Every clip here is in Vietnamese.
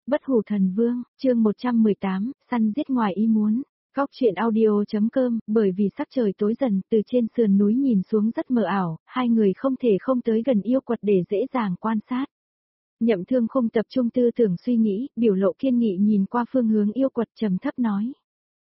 Bất hủ thần vương, chương 118, săn giết ngoài ý muốn. Góc truyện audio.com, bởi vì sắc trời tối dần, từ trên sườn núi nhìn xuống rất mờ ảo, hai người không thể không tới gần yêu quật để dễ dàng quan sát. Nhậm Thương không tập trung tư tưởng suy nghĩ, biểu lộ kiên nghị nhìn qua phương hướng yêu quật trầm thấp nói.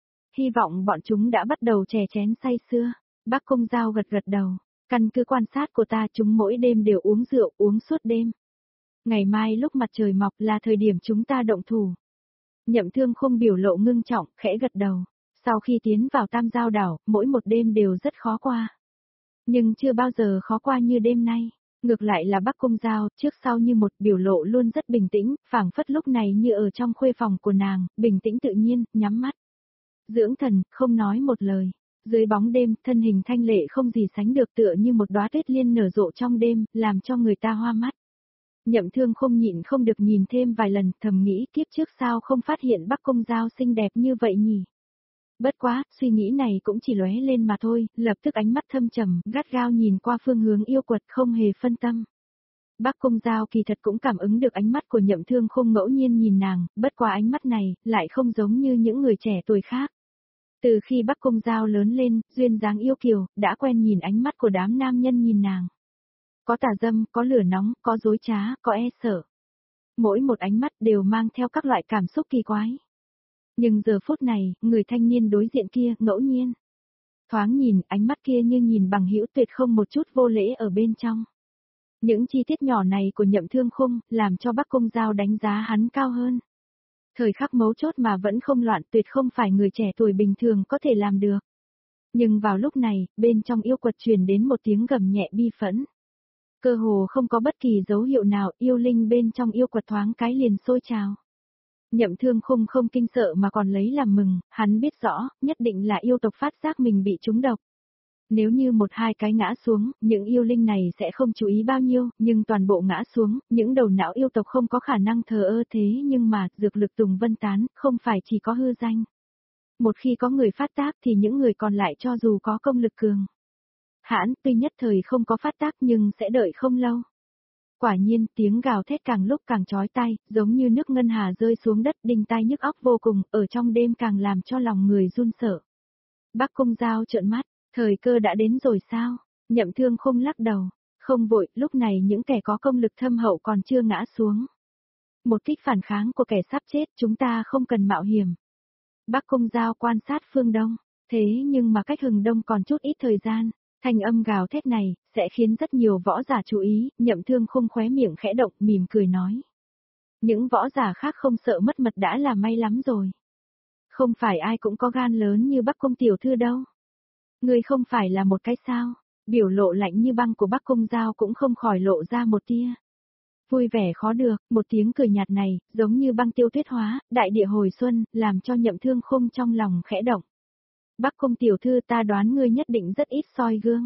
Hy vọng bọn chúng đã bắt đầu chè chén say sưa. Bác Công Dao gật gật đầu. Căn cứ quan sát của ta, chúng mỗi đêm đều uống rượu, uống suốt đêm. Ngày mai lúc mặt trời mọc là thời điểm chúng ta động thủ. Nhậm Thương không biểu lộ ngưng trọng, khẽ gật đầu. Sau khi tiến vào Tam Giao đảo, mỗi một đêm đều rất khó qua. Nhưng chưa bao giờ khó qua như đêm nay. Ngược lại là Bắc Công Dao, trước sau như một biểu lộ luôn rất bình tĩnh, phảng phất lúc này như ở trong khuê phòng của nàng, bình tĩnh tự nhiên, nhắm mắt. Dưỡng thần, không nói một lời. Dưới bóng đêm, thân hình thanh lệ không gì sánh được tựa như một đóa tuyết liên nở rộ trong đêm, làm cho người ta hoa mắt. Nhậm Thương không nhịn không được nhìn thêm vài lần, thầm nghĩ kiếp trước sao không phát hiện Bắc Công Dao xinh đẹp như vậy nhỉ. Bất quá, suy nghĩ này cũng chỉ lóe lên mà thôi, lập tức ánh mắt thâm trầm, gắt gao nhìn qua phương hướng yêu quật không hề phân tâm. Bắc Công Dao kỳ thật cũng cảm ứng được ánh mắt của Nhậm Thương không ngẫu nhiên nhìn nàng, bất quá ánh mắt này, lại không giống như những người trẻ tuổi khác. Từ khi Bắc Công Dao lớn lên, duyên dáng yêu kiều, đã quen nhìn ánh mắt của đám nam nhân nhìn nàng. Có tà dâm, có lửa nóng, có dối trá, có e sợ. Mỗi một ánh mắt đều mang theo các loại cảm xúc kỳ quái. Nhưng giờ phút này, người thanh niên đối diện kia, ngẫu nhiên. Thoáng nhìn, ánh mắt kia như nhìn bằng hữu tuyệt không một chút vô lễ ở bên trong. Những chi tiết nhỏ này của Nhậm Thương Khung, làm cho Bắc Công Dao đánh giá hắn cao hơn. Thời khắc mấu chốt mà vẫn không loạn tuyệt không phải người trẻ tuổi bình thường có thể làm được. Nhưng vào lúc này, bên trong yêu quật truyền đến một tiếng gầm nhẹ bi phẫn. Cơ hồ không có bất kỳ dấu hiệu nào, yêu linh bên trong yêu quật thoáng cái liền sôi trào. Nhậm Thương Khung không kinh sợ mà còn lấy làm mừng, hắn biết rõ, nhất định là yêu tộc phát giác mình bị trúng độc. Nếu như một hai cái ngã xuống, những yêu linh này sẽ không chú ý bao nhiêu, nhưng toàn bộ ngã xuống, những đầu não yêu tộc không có khả năng thờ ơ thế nhưng mà, dược lực Tùng Vân Tán, không phải chỉ có hư danh. Một khi có người phát tác thì những người còn lại cho dù có công lực cường hãn, tuy nhất thời không có phát tác nhưng sẽ đợi không lâu. Quả nhiên, tiếng gào thét càng lúc càng chói tai, giống như nước ngân hà rơi xuống đất đinh tai nhức óc vô cùng, ở trong đêm càng làm cho lòng người run sợ. Bắc Công Dao trợn mắt, thời cơ đã đến rồi sao? Nhậm Thương không lắc đầu, không vội, lúc này những kẻ có công lực thâm hậu còn chưa ngã xuống. Một kích phản kháng của kẻ sắp chết chúng ta không cần mạo hiểm. Bắc Công Dao quan sát phương Đông, thế nhưng mà cách Hừng Đông còn chút ít thời gian. Thanh âm gào thét này, sẽ khiến rất nhiều võ giả chú ý, Nhậm Thương không khóe miệng khẽ động, mỉm cười nói. Những võ giả khác không sợ mất mật đã là may lắm rồi. Không phải ai cũng có gan lớn như Bắc Công tiểu thư đâu. Ngươi không phải là một cái sao, biểu lộ lạnh như băng của Bắc Công Dao cũng không khỏi lộ ra một tia. Vui vẻ khó được, một tiếng cười nhạt này, giống như băng tiêu tuyết hóa, đại địa hồi xuân, làm cho Nhậm Thương không trong lòng khẽ động. Bắc Công tiểu thư ta đoán ngươi nhất định rất ít soi gương.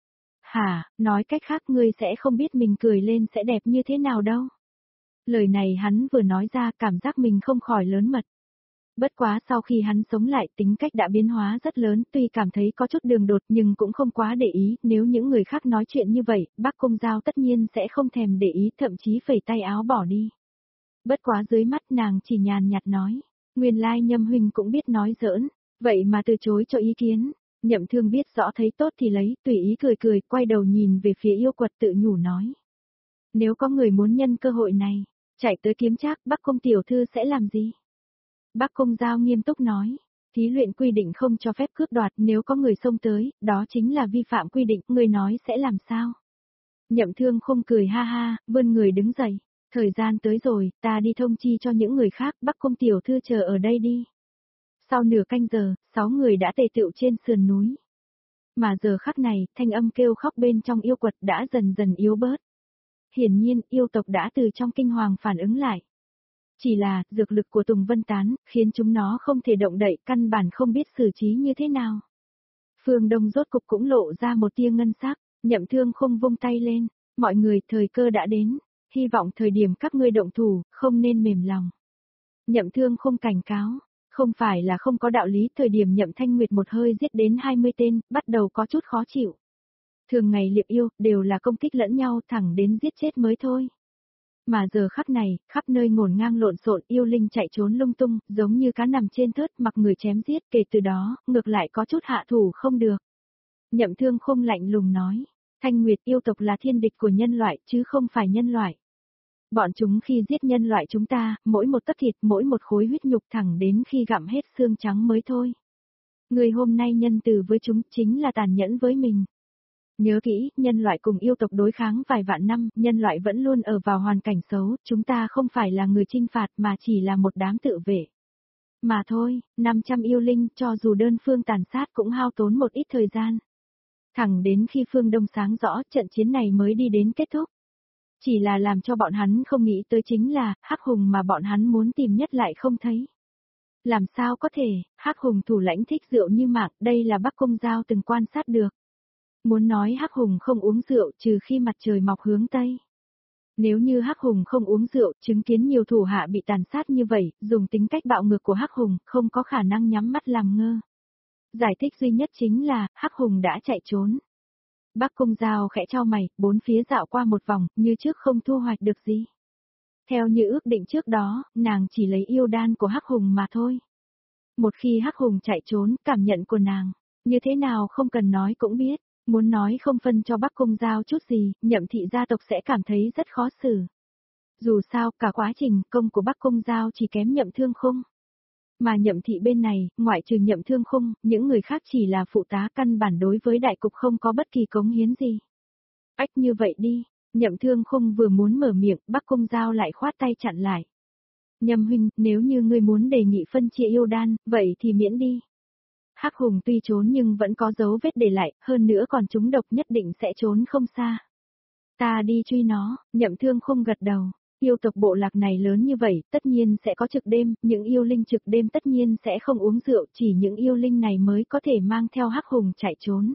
Hả, nói cách khác ngươi sẽ không biết mình cười lên sẽ đẹp như thế nào đâu. Lời này hắn vừa nói ra cảm giác mình không khỏi lớn mật. Bất quá sau khi hắn sống lại tính cách đã biến hóa rất lớn tuy cảm thấy có chút đường đột nhưng cũng không quá để ý. Nếu những người khác nói chuyện như vậy, Bắc Công Dao tất nhiên sẽ không thèm để ý thậm chí phẩy tay áo bỏ đi. Bất quá dưới mắt nàng chỉ nhàn nhạt nói. Nguyên lai Nhâm huynh cũng biết nói giỡn. Vậy mà từ chối cho ý kiến, Nhậm Thương biết rõ thấy tốt thì lấy, tùy ý cười cười, quay đầu nhìn về phía yêu quật tự nhủ nói. Nếu có người muốn nhân cơ hội này, chạy tới kiếm trác, Bắc Công tiểu thư sẽ làm gì? Bắc Công Dao nghiêm túc nói, thí luyện quy định không cho phép cướp đoạt, nếu có người xông tới, đó chính là vi phạm quy định, người nói sẽ làm sao? Nhậm Thương không cười ha ha, vươn người đứng dậy, thời gian tới rồi, ta đi thông chi cho những người khác, Bắc Công tiểu thư chờ ở đây đi. Sau nửa canh giờ, 6 người đã tề tựu trên sườn núi. Mà giờ khắc này, thanh âm kêu khóc bên trong yêu quật đã dần dần yếu bớt. Hiển nhiên, yêu tộc đã từ trong kinh hoàng phản ứng lại. Chỉ là, dược lực của Tùng Vân Tán, khiến chúng nó không thể động đậy, căn bản không biết xử trí như thế nào. Phương Đông rốt cục cũng lộ ra một tia ngân sắc, Nhậm Thương không vung tay lên. Mọi người, thời cơ đã đến. Hy vọng thời điểm các ngươi động thủ, không nên mềm lòng. Nhậm Thương không cảnh cáo. Không phải là không có đạo lý, thời điểm Nhậm Thanh Nguyệt một hơi giết đến 20 tên, bắt đầu có chút khó chịu. Thường ngày liệp yêu, đều là công kích lẫn nhau thẳng đến giết chết mới thôi. Mà giờ khắc này, khắp nơi ngổn ngang lộn xộn yêu linh chạy trốn lung tung, giống như cá nằm trên thớt mặc người chém giết, kể từ đó, ngược lại có chút hạ thủ không được. Nhậm Thương Khung lạnh lùng nói, Thanh Nguyệt yêu tộc là thiên địch của nhân loại chứ không phải nhân loại. Bọn chúng khi giết nhân loại chúng ta, mỗi một tấc thịt, mỗi một khối huyết nhục thẳng đến khi gặm hết xương trắng mới thôi. Người hôm nay nhân từ với chúng chính là tàn nhẫn với mình. Nhớ kỹ, nhân loại cùng yêu tộc đối kháng vài vạn năm, nhân loại vẫn luôn ở vào hoàn cảnh xấu, chúng ta không phải là người chinh phạt mà chỉ là một đám tự vệ. Mà thôi, 500 yêu linh cho dù đơn phương tàn sát cũng hao tốn một ít thời gian. Thẳng đến khi phương Đông sáng rõ trận chiến này mới đi đến kết thúc. Chỉ là làm cho bọn hắn không nghĩ tới chính là, Hắc Hùng mà bọn hắn muốn tìm nhất lại không thấy. Làm sao có thể, Hắc Hùng thủ lãnh thích rượu như mạng, đây là Bắc Cung Giao từng quan sát được. Muốn nói Hắc Hùng không uống rượu trừ khi mặt trời mọc hướng Tây. Nếu như Hắc Hùng không uống rượu, chứng kiến nhiều thủ hạ bị tàn sát như vậy, dùng tính cách bạo ngược của Hắc Hùng, không có khả năng nhắm mắt làm ngơ. Giải thích duy nhất chính là, Hắc Hùng đã chạy trốn. Bắc Cung Giao khẽ chau mày, bốn phía dạo qua một vòng, như trước không thu hoạch được gì. Theo như ước định trước đó, nàng chỉ lấy yêu đan của Hắc Hùng mà thôi. Một khi Hắc Hùng chạy trốn, cảm nhận của nàng, như thế nào không cần nói cũng biết, muốn nói không phân cho Bắc Cung Giao chút gì, Nhậm thị gia tộc sẽ cảm thấy rất khó xử. Dù sao, cả quá trình công của Bắc Cung Giao chỉ kém Nhậm Thương Khung. Mà Nhậm thị bên này, ngoại trừ Nhậm Thương Khung, những người khác chỉ là phụ tá căn bản đối với đại cục không có bất kỳ cống hiến gì. Ách như vậy đi, Nhậm Thương Khung vừa muốn mở miệng, Bắc Cung Giao lại khoát tay chặn lại. Nhậm huynh, nếu như ngươi muốn đề nghị phân chia yêu đan, vậy thì miễn đi. Hắc Hùng tuy trốn nhưng vẫn có dấu vết để lại, hơn nữa còn chúng độc nhất định sẽ trốn không xa. Ta đi truy nó, Nhậm Thương Khung gật đầu. Yêu tộc bộ lạc này lớn như vậy, tất nhiên sẽ có trực đêm, những yêu linh trực đêm tất nhiên sẽ không uống rượu, chỉ những yêu linh này mới có thể mang theo Hắc Hùng chạy trốn.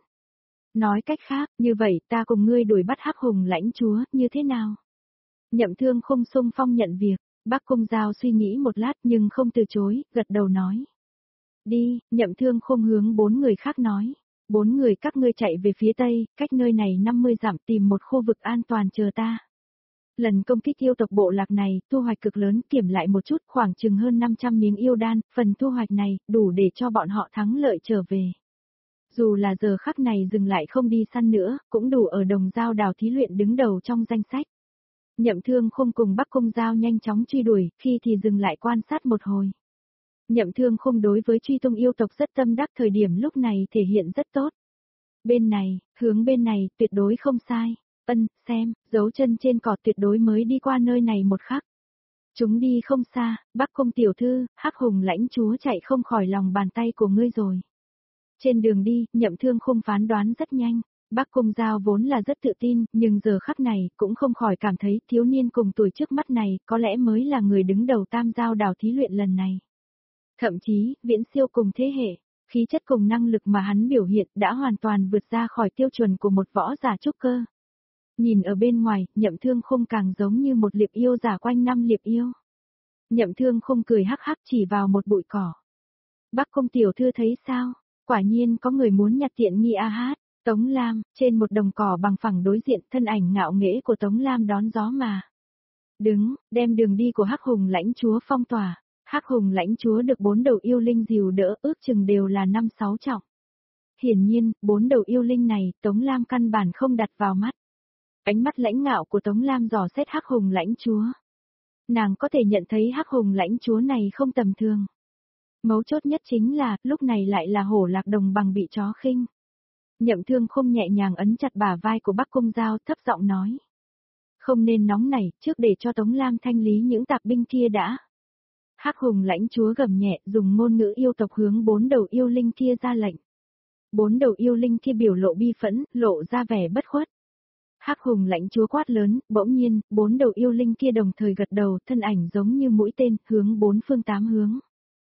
Nói cách khác, như vậy ta cùng ngươi đuổi bắt Hắc Hùng lãnh chúa, như thế nào? Nhậm Thương Khung xung phong nhận việc, Bắc Cung Giao suy nghĩ một lát nhưng không từ chối, gật đầu nói. Đi, Nhậm Thương Khung hướng 4 người khác nói. 4 người các ngươi chạy về phía tây, cách nơi này 50 dặm tìm một khu vực an toàn chờ ta. Lần công kích yêu tộc bộ lạc này, thu hoạch cực lớn, kiểm lại một chút, khoảng chừng hơn 500 miếng yêu đan, phần thu hoạch này, đủ để cho bọn họ thắng lợi trở về. Dù là giờ khắc này dừng lại không đi săn nữa, cũng đủ ở Đồng Giao Đào thí luyện đứng đầu trong danh sách. Nhậm Thương Khung cùng Bắc Cung Giao nhanh chóng truy đuổi, khi thì dừng lại quan sát một hồi. Nhậm Thương Khung đối với truy tung yêu tộc rất tâm đắc, thời điểm lúc này thể hiện rất tốt. Bên này, hướng bên này, tuyệt đối không sai. Xem, dấu chân trên cỏ tuyệt đối mới đi qua nơi này một khắc. Chúng đi không xa, Bắc Cung tiểu thư, Hắc Hùng lãnh chúa chạy không khỏi lòng bàn tay của ngươi rồi. Trên đường đi, Nhậm Thương Khung phán đoán rất nhanh. Bắc Cung Giao vốn là rất tự tin, nhưng giờ khắc này, cũng không khỏi cảm thấy thiếu niên cùng tuổi trước mắt này, có lẽ mới là người đứng đầu Tam Giao Đào thí luyện lần này. Thậm chí, viễn siêu cùng thế hệ, khí chất cùng năng lực mà hắn biểu hiện đã hoàn toàn vượt ra khỏi tiêu chuẩn của một võ giả trúc cơ. Nhìn ở bên ngoài, Nhậm Thương Khung càng giống như một liệp yêu giả quanh năm liệp yêu. Nhậm Thương Khung cười hắc hắc chỉ vào một bụi cỏ. Bắc Cung tiểu thư thấy sao? Quả nhiên có người muốn nhặt tiện nghi a hát. Tống Lam, trên một đồng cỏ bằng phẳng đối diện, thân ảnh ngạo nghễ của Tống Lam đón gió mà. Đứng, đem đường đi của Hắc Hùng lãnh chúa phong tỏa. Hắc Hùng lãnh chúa được 4 đầu yêu linh dìu đỡ, ước chừng đều là 5-6 trọng. Hiển nhiên, 4 đầu yêu linh này, Tống Lam căn bản không đặt vào mắt. Ánh mắt lãnh ngạo của Tống Lam dò xét Hắc Hùng lãnh chúa. Nàng có thể nhận thấy Hắc Hùng lãnh chúa này không tầm thường. Mấu chốt nhất chính là, lúc này lại là hổ lạc đồng bằng bị chó khinh. Nhậm Thương Khung nhẹ nhàng ấn chặt bả vai của Bắc Cung Giao, thấp giọng nói. Không nên nóng nảy, trước để cho Tống Lam thanh lý những tạp binh kia đã. Hắc Hùng lãnh chúa gầm nhẹ, dùng ngôn ngữ yêu tộc hướng 4 đầu yêu linh kia ra lệnh. 4 đầu yêu linh kia biểu lộ bi phẫn, lộ ra vẻ bất khuất. Hắc Hùng lãnh chúa quát lớn, bỗng nhiên, 4 đầu yêu linh kia đồng thời gật đầu, thân ảnh giống như mũi tên, hướng 4 phương 8 hướng.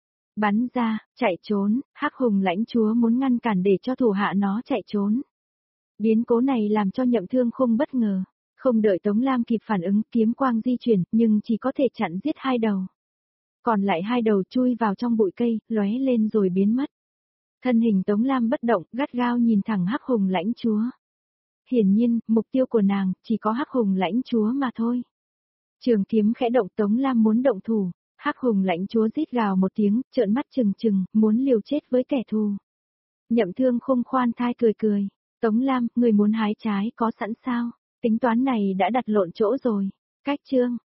Bắn ra, chạy trốn, Hắc Hùng lãnh chúa muốn ngăn cản để cho thủ hạ nó chạy trốn. Biến cố này làm cho Nhậm Thương Khung bất ngờ, không đợi Tống Lam kịp phản ứng, kiếm quang di chuyển, nhưng chỉ có thể chặn giết 2 đầu. Còn lại 2 đầu chui vào trong bụi cây, lóe lên rồi biến mất. Thân hình Tống Lam bất động, gắt gao nhìn thẳng Hắc Hùng lãnh chúa. Hiển nhiên, mục tiêu của nàng chỉ có Hắc Hùng lãnh chúa mà thôi. Trường kiếm khẽ động, Tống Lam muốn động thủ. Hắc Hùng lãnh chúa rít gào một tiếng, trợn mắt trừng trừng, muốn liều chết với kẻ thù. Nhậm Thương Khung khoan thai cười cười. Tống Lam, người muốn hái trái có sẵn sao? Tính toán này đã đặt lộn chỗ rồi. Cách chương.